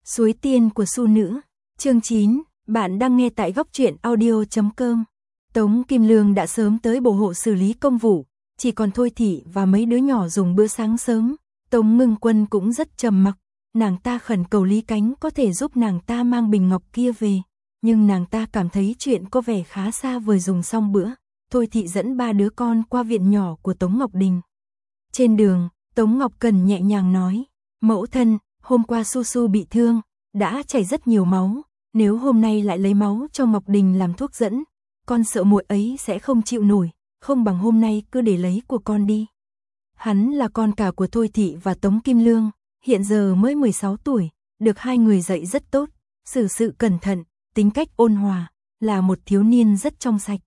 Suối tiên của Su Nữ, chương 9, bạn đang nghe tại góc truyện audio.com. Tống Kim Lương đã sớm tới bổ hộ xử lý công vụ, chỉ còn Thôi Thị và mấy đứa nhỏ dùng bữa sáng sớm. Tống Ngưng Quân cũng rất trầm mặc, nàng ta khẩn cầu Lý Cánh có thể giúp nàng ta mang bình ngọc kia về, nhưng nàng ta cảm thấy chuyện có vẻ khá xa vời. Dùng xong bữa, Thôi Thị dẫn ba đứa con qua viện nhỏ của Tống Ngọc Đình. Trên đường, Tống Ngọc Cần nhẹ nhàng nói, mẫu thân, hôm qua Su Su bị thương, đã chảy rất nhiều máu, nếu hôm nay lại lấy máu cho Ngọc Đình làm thuốc dẫn, con sợ muội ấy sẽ không chịu nổi, không bằng hôm nay cứ để lấy của con đi. Hắn là con cả của Thôi Thị và Tống Kim Lương, hiện giờ mới 16 tuổi, được hai người dạy rất tốt, xử sự cẩn thận, tính cách ôn hòa, là một thiếu niên rất trong sạch.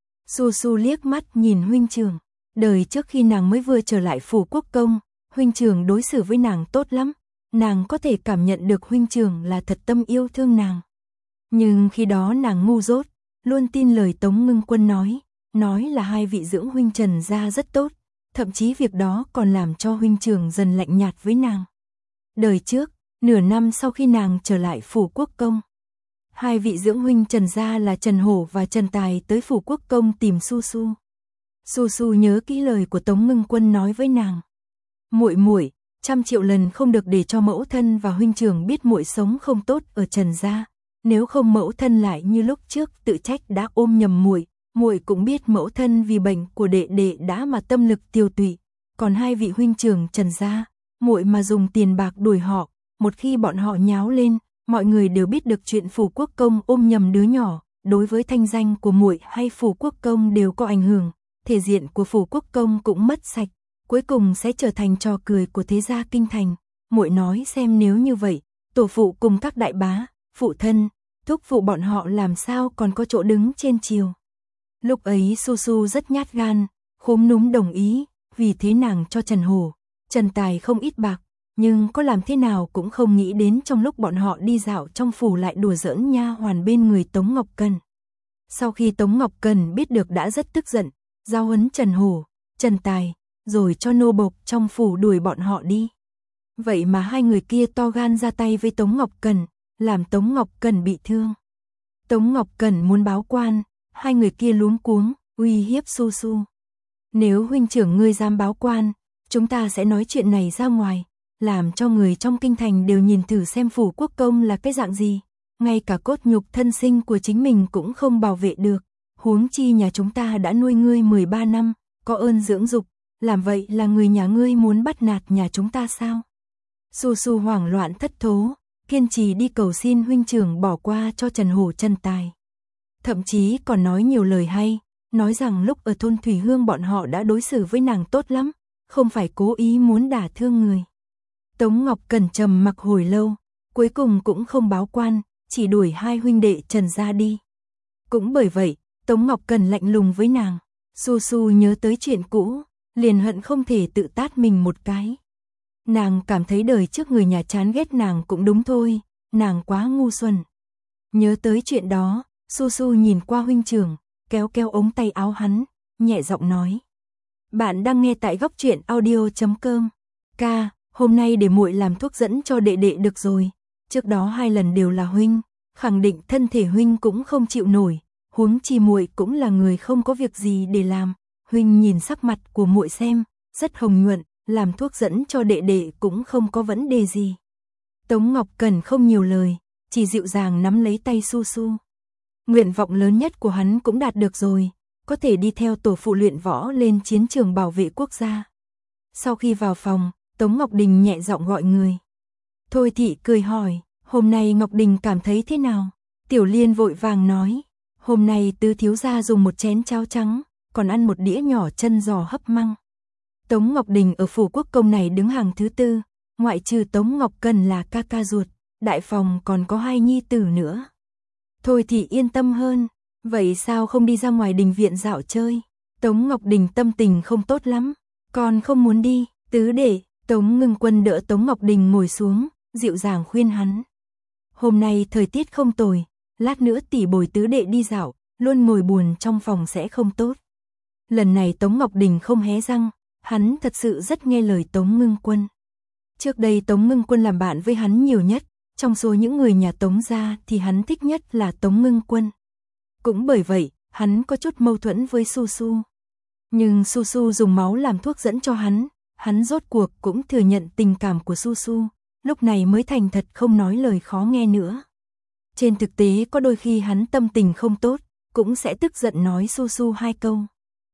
Su Su liếc mắt nhìn huynh trưởng, đời trước khi nàng mới vừa trở lại phủ quốc công, huynh trưởng đối xử với nàng tốt lắm, nàng có thể cảm nhận được huynh trưởng là thật tâm yêu thương nàng. Nhưng khi đó nàng ngu dốt, luôn tin lời Tống Ngưng Quân nói là hai vị dưỡng huynh Trần gia rất tốt, thậm chí việc đó còn làm cho huynh trưởng dần lạnh nhạt với nàng. Đời trước, nửa năm sau khi nàng trở lại phủ quốc công, hai vị dưỡng huynh Trần gia là Trần Hổ và Trần Tài tới phủ quốc công tìm Su Su. Su Su nhớ kỹ lời của Tống Ngưng Quân nói với nàng, muội muội, 100 triệu lần không được để cho mẫu thân và huynh trưởng biết muội sống không tốt ở Trần gia, nếu không mẫu thân lại như lúc trước tự trách đã ôm nhầm muội. Muội cũng biết mẫu thân vì bệnh của đệ đệ đã mà tâm lực tiêu tụy, còn hai vị huynh trưởng Trần gia, muội mà dùng tiền bạc đuổi họ, một khi bọn họ nháo lên, mọi người đều biết được chuyện phủ quốc công ôm nhầm đứa nhỏ, đối với thanh danh của muội hay phủ quốc công đều có ảnh hưởng, thể diện của phủ quốc công cũng mất sạch, cuối cùng sẽ trở thành trò cười của thế gia kinh thành. Muội nói xem nếu như vậy, tổ phụ cùng các đại bá, phụ thân, thúc phụ bọn họ làm sao còn có chỗ đứng trên triều. Lúc ấy Su Su rất nhát gan, khúm núm đồng ý, vì thế nàng cho Trần Hổ, Trần Tài không ít bạc, nhưng có làm thế nào cũng không nghĩ đến trong lúc bọn họ đi dạo trong phủ lại đùa giỡn nha hoàn bên người Tống Ngọc Cần. Sau khi Tống Ngọc Cần biết được đã rất tức giận, giao huấn Trần Hổ, Trần Tài, rồi cho nô bộc trong phủ đuổi bọn họ đi. Vậy mà hai người kia to gan ra tay với Tống Ngọc Cần, làm Tống Ngọc Cần bị thương. Tống Ngọc Cần muốn báo quan, hai người kia luống cuống, uy hiếp Su Su. Nếu huynh trưởng ngươi dám báo quan, chúng ta sẽ nói chuyện này ra ngoài, làm cho người trong kinh thành đều nhìn thử xem phủ quốc công là cái dạng gì. Ngay cả cốt nhục thân sinh của chính mình cũng không bảo vệ được, huống chi nhà chúng ta đã nuôi ngươi 13 năm, có ơn dưỡng dục, làm vậy là người nhà ngươi muốn bắt nạt nhà chúng ta sao? Su Su hoảng loạn thất thố, kiên trì đi cầu xin huynh trưởng bỏ qua cho Trần Hổ Trần Tài. Thậm chí còn nói nhiều lời hay, nói rằng lúc ở thôn Thủy Hương bọn họ đã đối xử với nàng tốt lắm, không phải cố ý muốn đả thương người. Tống Ngọc Cần trầm mặc hồi lâu, cuối cùng cũng không báo quan, chỉ đuổi hai huynh đệ Trần gia đi. Cũng bởi vậy, Tống Ngọc Cần lạnh lùng với nàng. Su Su nhớ tới chuyện cũ, liền hận không thể tự tát mình một cái. Nàng cảm thấy đời trước người nhà chán ghét nàng cũng đúng thôi, nàng quá ngu xuẩn. Nhớ tới chuyện đó, Su Su nhìn qua huynh trưởng, kéo kéo ống tay áo hắn, nhẹ giọng nói. Bạn đang nghe tại góc truyện audio.com. Ca, hôm nay để muội làm thuốc dẫn cho đệ đệ được rồi. Trước đó 2 lần đều là huynh, khẳng định thân thể huynh cũng không chịu nổi, huống chi muội cũng là người không có việc gì để làm. Huynh nhìn sắc mặt của muội xem, rất hồng nhuận, làm thuốc dẫn cho đệ đệ cũng không có vấn đề gì. Tống Ngọc Cần không nhiều lời, chỉ dịu dàng nắm lấy tay Su Su. Nguyện vọng lớn nhất của hắn cũng đạt được rồi, có thể đi theo tổ phụ luyện võ lên chiến trường bảo vệ quốc gia. Sau khi vào phòng, Tống Ngọc Đình nhẹ giọng gọi người. Thôi Thị cười hỏi, hôm nay Ngọc Đình cảm thấy thế nào? Tiểu Liên vội vàng nói, hôm nay tứ thiếu gia dùng một chén cháo trắng, còn ăn một đĩa nhỏ chân giò hấp măng. Tống Ngọc Đình ở phủ quốc công này đứng hàng thứ 4, ngoại trừ Tống Ngọc Cần là ca ca ruột, đại phòng còn có 2 nhi tử nữa. Thôi thì yên tâm hơn, vậy sao không đi ra ngoài đình viện dạo chơi? Tống Ngọc Đình tâm tình không tốt lắm, con không muốn đi. Tứ đệ, Tống Ngưng Quân đỡ Tống Ngọc Đình ngồi xuống, dịu dàng khuyên hắn. Hôm nay thời tiết không tồi, lát nữa tỷ bồi tứ đệ đi dạo, luôn ngồi buồn trong phòng sẽ không tốt. Lần này Tống Ngọc Đình không hé răng, hắn thật sự rất nghe lời Tống Ngưng Quân. Trước đây Tống Ngưng Quân làm bạn với hắn nhiều nhất, Trong số những người nhà Tống gia thì hắn thích nhất là Tống Ngưng Quân. Cũng bởi vậy, hắn có chút mâu thuẫn với Su Su. Nhưng Su Su dùng máu làm thuốc dẫn cho hắn rốt cuộc cũng thừa nhận tình cảm của Su Su, lúc này mới thành thật không nói lời khó nghe nữa. Trên thực tế có đôi khi hắn tâm tình không tốt, cũng sẽ tức giận nói Su Su 2 câu.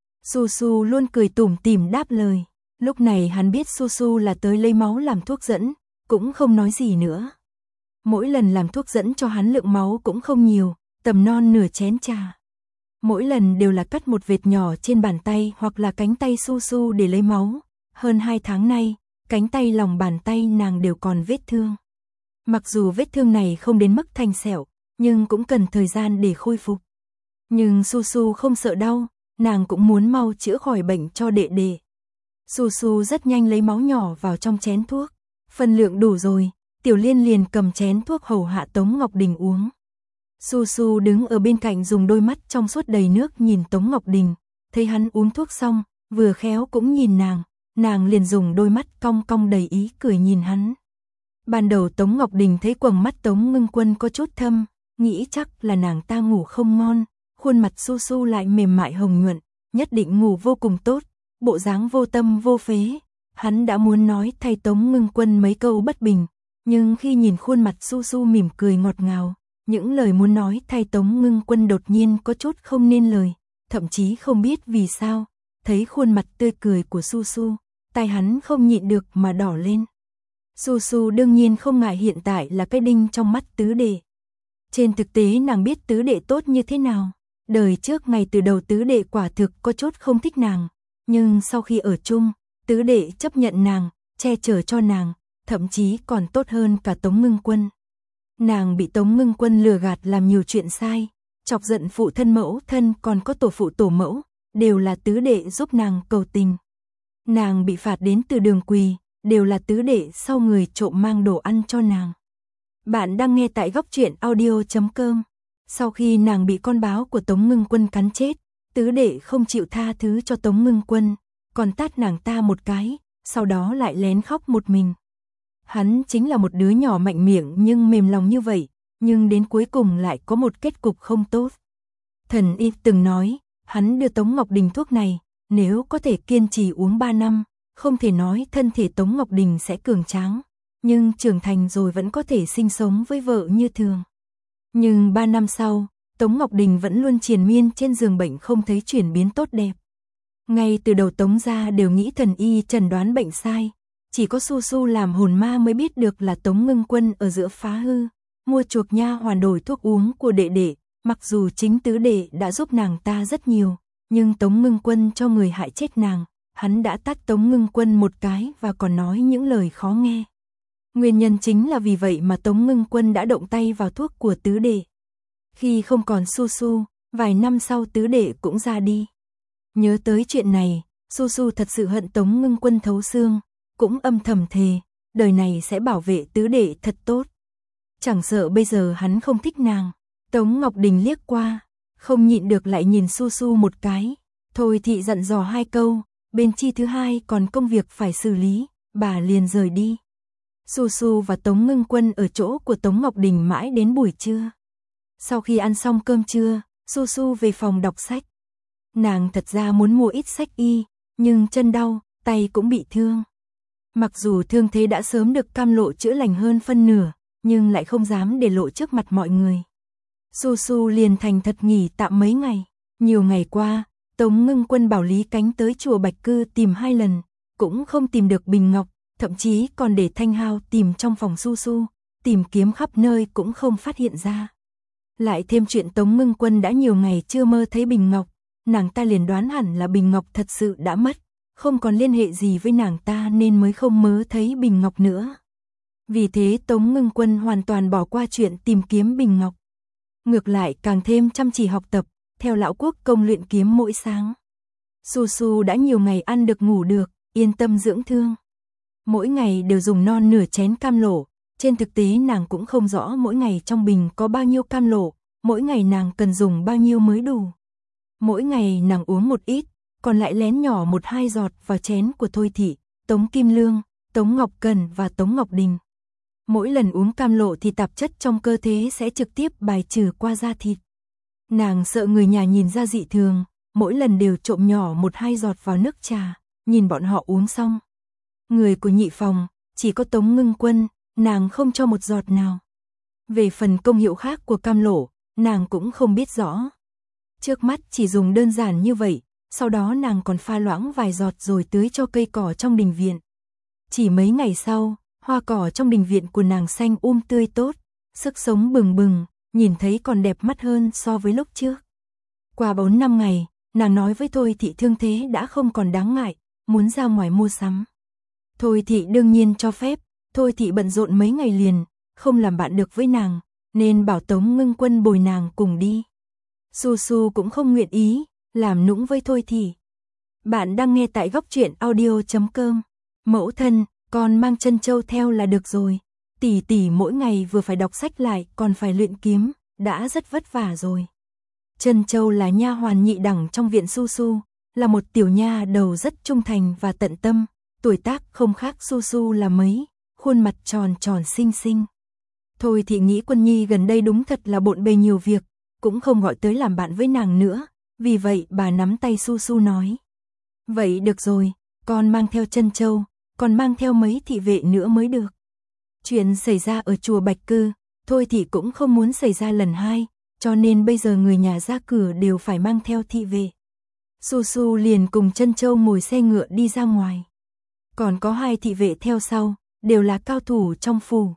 Su Su luôn cười tủm tỉm đáp lời. Lúc này hắn biết Su Su là tới lấy máu làm thuốc dẫn, cũng không nói gì nữa. Mỗi lần làm thuốc dẫn cho hắn lượng máu cũng không nhiều, tầm non nửa chén trà. Mỗi lần đều là cắt một vệt nhỏ trên bàn tay hoặc là cánh tay Su Su để lấy máu. Hơn 2 tháng nay, cánh tay lòng bàn tay nàng đều còn vết thương. Mặc dù vết thương này không đến mức thành sẹo, nhưng cũng cần thời gian để khôi phục. Nhưng Su Su không sợ đau, nàng cũng muốn mau chữa khỏi bệnh cho đệ đệ. Su Su rất nhanh lấy máu nhỏ vào trong chén thuốc. Phần lượng đủ rồi, Tiểu Liên liền cầm chén thuốc hầu hạ Tống Ngọc Đình uống. Su Su đứng ở bên cạnh dùng đôi mắt trong suốt đầy nước nhìn Tống Ngọc Đình, thấy hắn uống thuốc xong, vừa khéo cũng nhìn nàng liền dùng đôi mắt cong cong đầy ý cười nhìn hắn. Ban đầu Tống Ngọc Đình thấy quầng mắt Tống Ngưng Quân có chút thâm, nghĩ chắc là nàng ta ngủ không ngon, khuôn mặt Su Su lại mềm mại hồng nhuận, nhất định ngủ vô cùng tốt, bộ dáng vô tâm vô phế. Hắn đã muốn nói thay Tống Ngưng Quân mấy câu bất bình, nhưng khi nhìn khuôn mặt Su Su mỉm cười ngọt ngào, những lời muốn nói thay Tống Ngưng Quân đột nhiên có chút không nên lời, thậm chí không biết vì sao, thấy khuôn mặt tươi cười của Su Su, tai hắn không nhịn được mà đỏ lên. Su Su đương nhiên không ngại hiện tại là cái đinh trong mắt tứ đệ. Trên thực tế nàng biết tứ đệ tốt như thế nào, đời trước ngay từ đầu tứ đệ quả thực có chút không thích nàng, nhưng sau khi ở chung, tứ đệ chấp nhận nàng, che chở cho nàng, thậm chí còn tốt hơn cả Tống Ngưng Quân. Nàng bị Tống Ngưng Quân lừa gạt làm nhiều chuyện sai, chọc giận phụ thân mẫu thân còn có tổ phụ tổ mẫu, đều là tứ đệ giúp nàng cầu tình. Nàng bị phạt đến từ đường quỳ, đều là tứ đệ sau người trộm mang đồ ăn cho nàng. Bạn đang nghe tại góc truyện audio.com. Sau khi nàng bị con báo của Tống Ngưng Quân cắn chết, tứ đệ không chịu tha thứ cho Tống Ngưng Quân, còn tát nàng ta một cái, sau đó lại lén khóc một mình. Hắn chính là một đứa nhỏ mạnh miệng nhưng mềm lòng như vậy, nhưng đến cuối cùng lại có một kết cục không tốt. Thần y từng nói, hắn đưa Tống Ngọc Đình thuốc này, nếu có thể kiên trì uống 3 năm, không thể nói thân thể Tống Ngọc Đình sẽ cường tráng, nhưng trưởng thành rồi vẫn có thể sinh sống với vợ như thường. Nhưng 3 năm sau, Tống Ngọc Đình vẫn luôn triền miên trên giường bệnh không thấy chuyển biến tốt đẹp. Ngay từ đầu Tống gia đều nghĩ thần y chẩn đoán bệnh sai, chỉ có Su Su làm hồn ma mới biết được là Tống Ngưng Quân ở giữa phá hư, mua chuộc nha hoàn đổi thuốc uống của đệ đệ, mặc dù chính tứ đệ đã giúp nàng ta rất nhiều, nhưng Tống Ngưng Quân cho người hại chết nàng, hắn đã tát Tống Ngưng Quân một cái và còn nói những lời khó nghe. Nguyên nhân chính là vì vậy mà Tống Ngưng Quân đã động tay vào thuốc của tứ đệ. Khi không còn Su Su, vài năm sau tứ đệ cũng ra đi. Nhớ tới chuyện này, Su Su thật sự hận Tống Ngưng Quân thấu xương, cũng âm thầm thề, đời này sẽ bảo vệ tứ đệ thật tốt. Chẳng sợ bây giờ hắn không thích nàng. Tống Ngọc Đình liếc qua, không nhịn được lại nhìn Su Su một cái. Thôi thị dặn dò 2 câu, bên chi thứ hai còn công việc phải xử lý, bà liền rời đi. Su Su và Tống Ngưng Quân ở chỗ của Tống Ngọc Đình mãi đến buổi trưa. Sau khi ăn xong cơm trưa, Su Su về phòng đọc sách. Nàng thật ra muốn mua ít sách y, nhưng chân đau, tay cũng bị thương. Mặc dù thương thế đã sớm được cam lộ chữa lành hơn phân nửa, nhưng lại không dám để lộ trước mặt mọi người. Su Su liền thành thật nghỉ tạm mấy ngày. Nhiều ngày qua, Tống Ngưng Quân bảo Lý Cánh tới chùa Bạch Cư tìm 2 lần, cũng không tìm được bình ngọc, thậm chí còn để Thanh Hao tìm trong phòng Su Su, tìm kiếm khắp nơi cũng không phát hiện ra. Lại thêm chuyện Tống Ngưng Quân đã nhiều ngày chưa mơ thấy bình ngọc, nàng ta liền đoán hẳn là bình ngọc thật sự đã mất, không còn liên hệ gì với nàng ta nên mới không mơ thấy bình ngọc nữa. Vì thế Tống Ngưng Quân hoàn toàn bỏ qua chuyện tìm kiếm bình ngọc. Ngược lại càng thêm chăm chỉ học tập, theo lão quốc công luyện kiếm mỗi sáng. Su Su đã nhiều ngày ăn được ngủ được, yên tâm dưỡng thương. Mỗi ngày đều dùng non nửa chén cam lộ, trên thực tế nàng cũng không rõ mỗi ngày trong bình có bao nhiêu cam lộ, mỗi ngày nàng cần dùng bao nhiêu mới đủ. Mỗi ngày nàng uống một ít, còn lại lén nhỏ 1-2 giọt vào chén của Thôi Thị, Tống Kim Lương, Tống Ngọc Cần và Tống Ngọc Đình. Mỗi lần uống cam lộ thì tạp chất trong cơ thể sẽ trực tiếp bài trừ qua da thịt. Nàng sợ người nhà nhìn ra dị thường, mỗi lần đều trộm nhỏ 1-2 giọt vào nước trà, nhìn bọn họ uống xong. Người của nhị phòng, chỉ có Tống Ngưng Quân, nàng không cho một giọt nào. Về phần công hiệu khác của cam lộ, nàng cũng không biết rõ. Trước mắt chỉ dùng đơn giản như vậy, sau đó nàng còn pha loãng vài giọt rồi tưới cho cây cỏ trong đình viện. Chỉ mấy ngày sau, hoa cỏ trong đình viện của nàng xanh tươi tốt, sức sống bừng bừng, nhìn thấy còn đẹp mắt hơn so với lúc trước. Qua 4-5 ngày, nàng nói với Thôi Thị thương thế đã không còn đáng ngại, muốn ra ngoài mua sắm. Thôi Thị đương nhiên cho phép, Thôi Thị bận rộn mấy ngày liền, không làm bạn được với nàng, nên bảo Tống Ngưng Quân bồi nàng cùng đi. Su Su cũng không nguyện ý, làm nũng với Thôi Thị. Bạn đang nghe tại góc truyện audio.com. Mẫu thân, con mang trân châu theo là được rồi. Tỷ tỷ mỗi ngày vừa phải đọc sách lại còn phải luyện kiếm, đã rất vất vả rồi. Trân châu là nha hoàn nhị đẳng trong viện Su Su, là một tiểu nha đầu rất trung thành và tận tâm, tuổi tác không khác Su Su là mấy, khuôn mặt tròn tròn xinh xinh. Thôi Thị nghĩ Quân Nhi gần đây đúng thật là bộn bề nhiều việc, cũng không gọi tới làm bạn với nàng nữa, vì vậy bà nắm tay Su Su nói. Vậy được rồi, con mang theo trân châu, còn mang theo mấy thị vệ nữa mới được. Chuyện xảy ra ở chùa Bạch Cư, Thôi Thị cũng không muốn xảy ra lần hai, cho nên bây giờ người nhà ra cửa đều phải mang theo thị vệ. Su Su liền cùng trân châu ngồi xe ngựa đi ra ngoài. Còn có 2 thị vệ theo sau, đều là cao thủ trong phủ.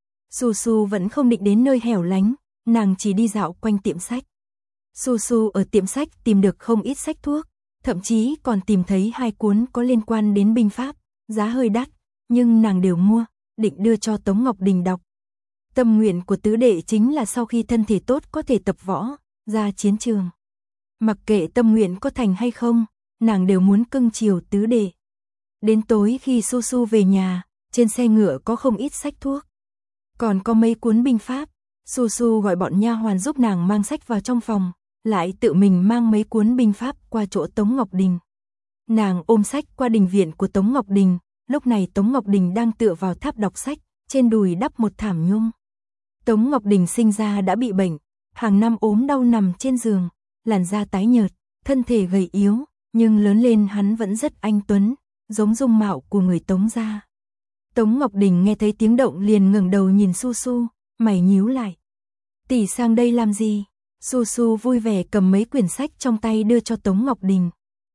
Su Su vẫn không định đến nơi hẻo lánh, nàng chỉ đi dạo quanh tiệm sách. Su Su ở tiệm sách tìm được không ít sách thuốc, thậm chí còn tìm thấy 2 cuốn có liên quan đến binh pháp, giá hơi đắt, nhưng nàng đều mua, định đưa cho Tống Ngọc Đình đọc. Tâm nguyện của tứ đệ chính là sau khi thân thể tốt có thể tập võ, ra chiến trường. Mặc kệ tâm nguyện có thành hay không, nàng đều muốn cưng chiều tứ đệ. Đến tối khi Su Su về nhà, trên xe ngựa có không ít sách thuốc. Còn có mấy cuốn binh pháp, Su Su gọi bọn nha hoàn giúp nàng mang sách vào trong phòng, lại tự mình mang mấy cuốn binh pháp qua chỗ Tống Ngọc Đình. Nàng ôm sách qua đình viện của Tống Ngọc Đình, lúc này Tống Ngọc Đình đang tựa vào tháp đọc sách, trên đùi đắp một thảm nhung. Tống Ngọc Đình sinh ra đã bị bệnh, hàng năm ốm đau nằm trên giường, làn da tái nhợt, thân thể gầy yếu, nhưng lớn lên hắn vẫn rất anh tuấn, giống dung mạo của người Tống gia. Tống Ngọc Đình nghe thấy tiếng động liền ngẩng đầu nhìn Su Su, mày nhíu lại. Tỷ sang đây làm gì? Su Su vui vẻ cầm mấy quyển sách trong tay đưa cho Tống Ngọc Đình.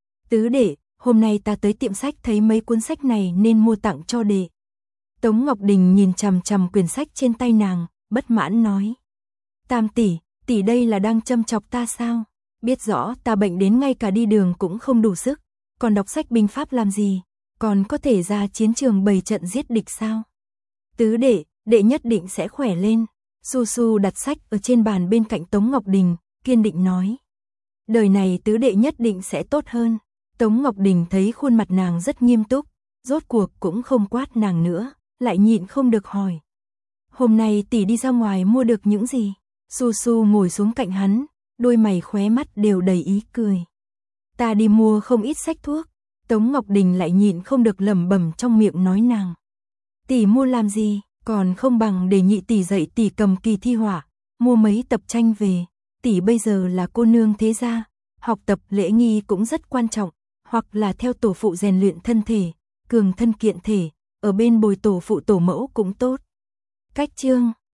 Tứ đệ, hôm nay ta tới tiệm sách thấy mấy cuốn sách này nên mua tặng cho đệ. Tống Ngọc Đình nhìn chằm chằm quyển sách trên tay nàng, bất mãn nói. Tam tỷ, tỷ đây là đang châm chọc ta sao? Biết rõ ta bệnh đến ngay cả đi đường cũng không đủ sức, còn đọc sách binh pháp làm gì? Còn có thể ra chiến trường bày trận giết địch sao? Tứ đệ, đệ nhất định sẽ khỏe lên. Su Su đặt sách ở trên bàn bên cạnh Tống Ngọc Đình, kiên định nói. Đời này tứ đệ nhất định sẽ tốt hơn. Tống Ngọc Đình thấy khuôn mặt nàng rất nghiêm túc, rốt cuộc cũng không quát nàng nữa, lại nhịn không được hỏi. Hôm nay tỷ đi ra ngoài mua được những gì? Su Su ngồi xuống cạnh hắn, đôi mày khóe mắt đều đầy ý cười. Ta đi mua không ít sách thuốc. Tống Ngọc Đình lại nhịn không được lẩm bẩm trong miệng nói nàng. Tỷ mua làm gì, còn không bằng để nhị tỷ dạy tỷ cầm kỳ thi họa, mua mấy tập tranh về. Tỷ bây giờ là cô nương thế gia, học tập lễ nghi cũng rất quan trọng, hoặc là theo tổ phụ rèn luyện thân thể, cường thân kiện thể, ở bên bồi tổ phụ tổ mẫu cũng tốt. Cách chương